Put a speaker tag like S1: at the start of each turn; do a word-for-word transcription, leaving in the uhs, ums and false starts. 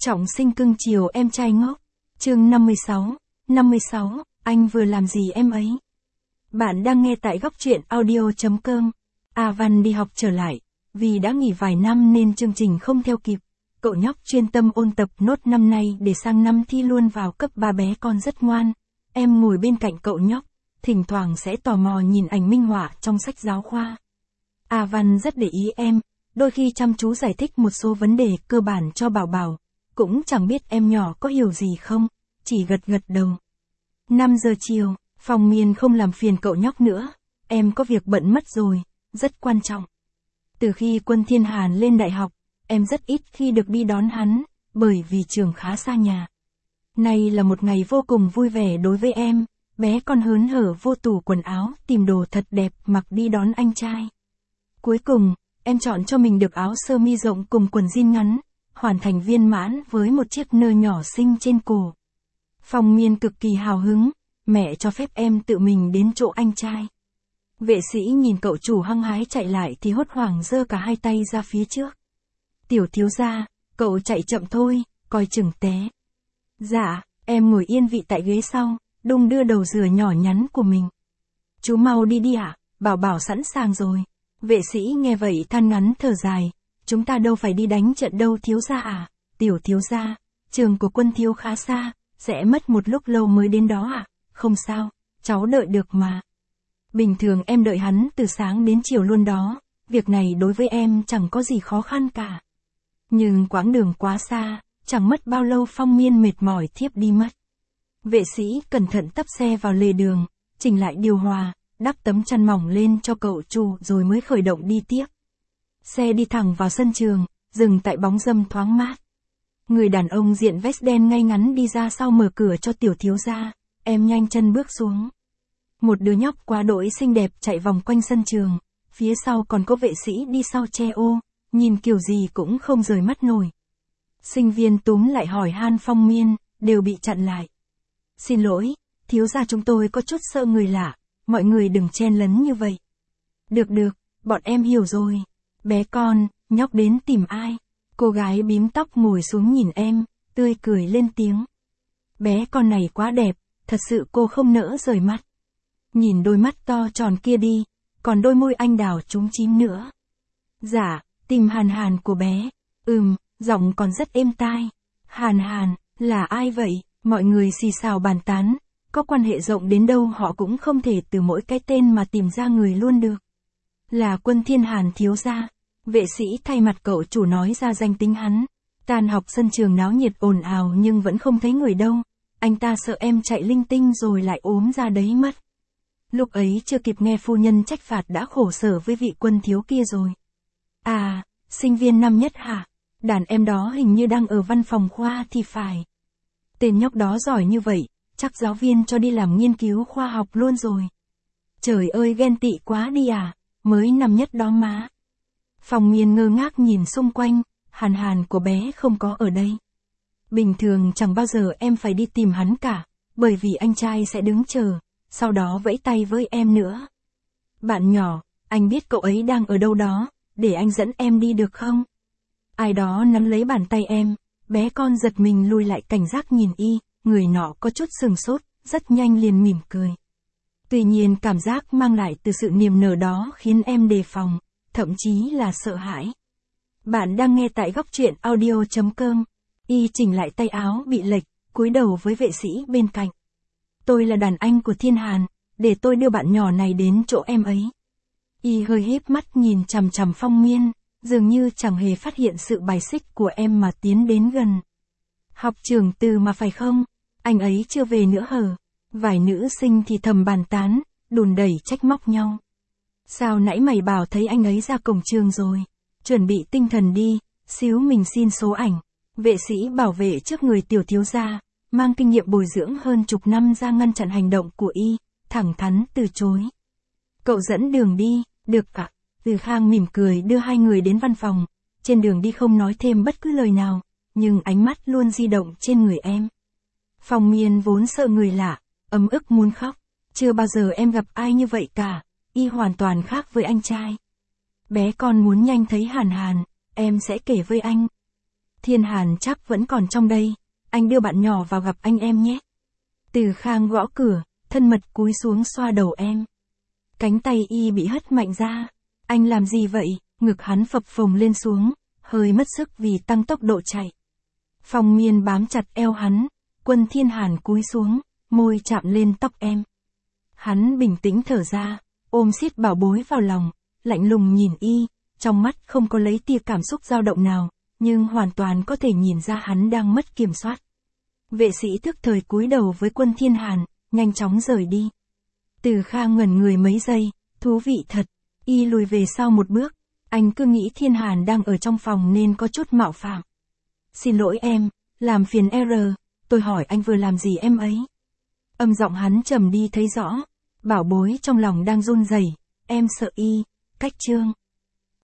S1: Trọng sinh cưng chiều em trai ngốc. Chương năm mươi sáu. năm mươi sáu, anh vừa làm gì em ấy? Bạn đang nghe tại góc truyện audio chấm com. A Văn đi học trở lại, vì đã nghỉ vài năm nên chương trình không theo kịp. Cậu nhóc chuyên tâm ôn tập nốt năm nay để sang năm thi luôn vào cấp ba. Bé con rất ngoan. Em ngồi bên cạnh cậu nhóc, thỉnh thoảng sẽ tò mò nhìn ảnh minh họa trong sách giáo khoa. A Văn rất để ý em, đôi khi chăm chú giải thích một số vấn đề cơ bản cho Bảo Bảo. Cũng chẳng biết em nhỏ có hiểu gì không, chỉ gật gật đầu. năm giờ chiều, Phong Miên không làm phiền cậu nhóc nữa, em có việc bận mất rồi, rất quan trọng. Từ khi Quân Thiên Hàn lên đại học, em rất ít khi được đi đón hắn, bởi vì trường khá xa nhà. Nay là một ngày vô cùng vui vẻ đối với em, bé con hớn hở vô tủ quần áo tìm đồ thật đẹp mặc đi đón anh trai. Cuối cùng, em chọn cho mình được áo sơ mi rộng cùng quần jean ngắn, hoàn thành viên mãn với một chiếc nơ nhỏ xinh trên cổ. Phong Miên cực kỳ hào hứng, mẹ cho phép em tự mình đến chỗ anh trai. Vệ sĩ nhìn cậu chủ hăng hái chạy lại thì hốt hoảng giơ cả hai tay ra phía trước. Tiểu thiếu gia, cậu chạy chậm thôi, coi chừng té. Dạ, em ngồi yên vị tại ghế sau, đung đưa đầu dừa nhỏ nhắn của mình. Chú mau đi đi ạ, Bảo Bảo sẵn sàng rồi. Vệ sĩ nghe vậy than ngắn thở dài. Chúng ta đâu phải đi đánh trận đâu thiếu gia à, tiểu thiếu gia, trường của Quân thiếu khá xa, sẽ mất một lúc lâu mới đến đó à, không sao, cháu đợi được mà. Bình thường em đợi hắn từ sáng đến chiều luôn đó, việc này đối với em chẳng có gì khó khăn cả. Nhưng quãng đường quá xa, chẳng mất bao lâu Phong Miên mệt mỏi thiếp đi mất. Vệ sĩ cẩn thận tấp xe vào lề đường, chỉnh lại điều hòa, đắp tấm chăn mỏng lên cho cậu chủ rồi mới khởi động đi tiếp. Xe đi thẳng vào sân trường, dừng tại bóng râm thoáng mát. Người đàn ông diện vest đen ngay ngắn đi ra sau mở cửa cho tiểu thiếu gia, em nhanh chân bước xuống. Một đứa nhóc quá đỗi xinh đẹp chạy vòng quanh sân trường, phía sau còn có vệ sĩ đi sau che ô, nhìn kiểu gì cũng không rời mắt nổi. Sinh viên túm lại hỏi han Phong Miên, đều bị chặn lại. Xin lỗi, thiếu gia chúng tôi có chút sợ người lạ, mọi người đừng chen lấn như vậy. Được được, bọn em hiểu rồi. Bé con, nhóc đến tìm ai? Cô gái bím tóc ngồi xuống nhìn em, tươi cười lên tiếng. Bé con này quá đẹp, thật sự cô không nỡ rời mắt. Nhìn đôi mắt to tròn kia đi, còn đôi môi anh đào trúng chím nữa. Dạ, tìm Hàn Hàn của bé. Ừm, giọng còn rất êm tai. Hàn Hàn, là ai vậy? Mọi người xì xào bàn tán, có quan hệ rộng đến đâu họ cũng không thể từ mỗi cái tên mà tìm ra người luôn được. Là Quân Thiên Hàn thiếu gia. Vệ sĩ thay mặt cậu chủ nói ra danh tính hắn. Tan học sân trường náo nhiệt ồn ào nhưng vẫn không thấy người đâu. Anh ta sợ em chạy linh tinh rồi lại ốm ra đấy mất. Lúc ấy chưa kịp nghe phu nhân trách phạt đã khổ sở với vị Quân thiếu kia rồi. À, sinh viên năm nhất hả? Đàn em đó hình như đang ở văn phòng khoa thì phải. Tên nhóc đó giỏi như vậy, chắc giáo viên cho đi làm nghiên cứu khoa học luôn rồi. Trời ơi ghen tị quá đi à, mới năm nhất đó má. Phong Miên ngơ ngác nhìn xung quanh, Hàn Hàn của bé không có ở đây. Bình thường chẳng bao giờ em phải đi tìm hắn cả, bởi vì anh trai sẽ đứng chờ, sau đó vẫy tay với em nữa. Bạn nhỏ, anh biết cậu ấy đang ở đâu đó, để anh dẫn em đi được không? Ai đó nắm lấy bàn tay em, bé con giật mình lùi lại cảnh giác nhìn y, người nọ có chút sừng sốt, rất nhanh liền mỉm cười. Tuy nhiên cảm giác mang lại từ sự niềm nở đó khiến em đề phòng, thậm chí là sợ hãi. Bạn đang nghe tại góc truyện audio chấm com. Y chỉnh lại tay áo bị lệch, cúi đầu với vệ sĩ bên cạnh. Tôi là đàn anh của Thiên Hàn, để tôi đưa bạn nhỏ này đến chỗ em ấy. Y hơi híp mắt nhìn chằm chằm Phong Miên, dường như chẳng hề phát hiện sự bài xích của em mà tiến đến gần. Học trưởng Từ mà phải không? Anh ấy chưa về nữa hờ? Vài nữ sinh thì thầm bàn tán, đùn đẩy trách móc nhau. Sao nãy mày bảo thấy anh ấy ra cổng trường rồi? Chuẩn bị tinh thần đi, xíu mình xin số ảnh. Vệ sĩ bảo vệ trước người tiểu thiếu gia, mang kinh nghiệm bồi dưỡng hơn chục năm ra ngăn chặn hành động của y, thẳng thắn từ chối. Cậu dẫn đường đi, được ạ. Từ Khang mỉm cười đưa hai người đến văn phòng, trên đường đi không nói thêm bất cứ lời nào, nhưng ánh mắt luôn di động trên người em. Phong Miên vốn sợ người lạ, ấm ức muốn khóc, chưa bao giờ em gặp ai như vậy cả, y hoàn toàn khác với anh trai. Bé con muốn nhanh thấy Hàn Hàn, em sẽ kể với anh. Thiên Hàn chắc vẫn còn trong đây, anh đưa bạn nhỏ vào gặp anh em nhé. Từ Khang gõ cửa, thân mật cúi xuống xoa đầu em. Cánh tay y bị hất mạnh ra. Anh làm gì vậy? Ngực hắn phập phồng lên xuống, hơi mất sức vì tăng tốc độ chạy. Phong Miên bám chặt eo hắn, Quân Thiên Hàn cúi xuống, môi chạm lên tóc em. Hắn bình tĩnh thở ra, ôm siết bảo bối vào lòng, lạnh lùng nhìn y, trong mắt không có lấy tia cảm xúc dao động nào, nhưng hoàn toàn có thể nhìn ra hắn đang mất kiểm soát. Vệ sĩ thức thời cúi đầu với Quân Thiên Hàn, nhanh chóng rời đi. Từ Khang ngẩn người mấy giây, thú vị thật, y lùi về sau một bước, anh cứ nghĩ Thiên Hàn đang ở trong phòng nên có chút mạo phạm. Xin lỗi em, làm phiền R, tôi hỏi anh vừa làm gì em ấy. Âm giọng hắn trầm đi thấy rõ, bảo bối trong lòng đang run rẩy, em sợ y, cách trương.